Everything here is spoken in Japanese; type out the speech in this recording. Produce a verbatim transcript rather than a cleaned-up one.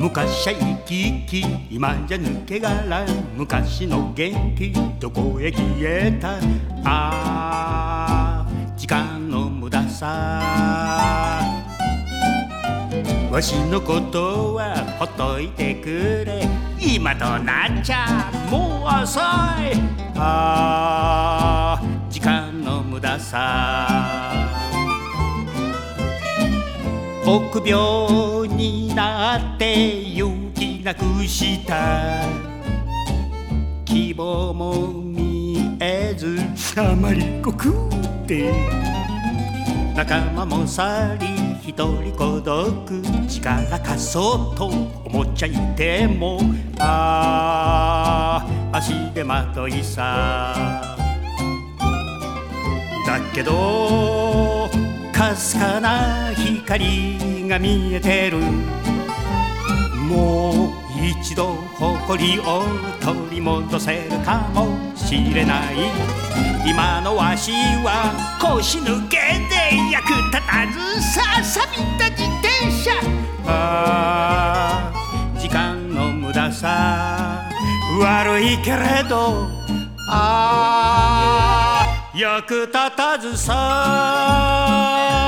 昔は生き生き今じゃ抜け殻、昔の元気どこへ消えた。ああ時間の無駄さ。わしのことはほっといてくれ、今となっちゃもう遅い。ああ時間の無駄さ。臆病になって勇気なくした、希望も見えずあまり濃くて、仲間も去り一人孤独、力貸そうと思っちゃいても、ああ足手まといさ。だけどかすかな光が見えてる。もう一度誇りを取り戻せるかもしれない。今のわしは腰抜けで役立たずさ、錆びた自転車。ああ時間の無駄さ。悪いけれどああ役立たずさ。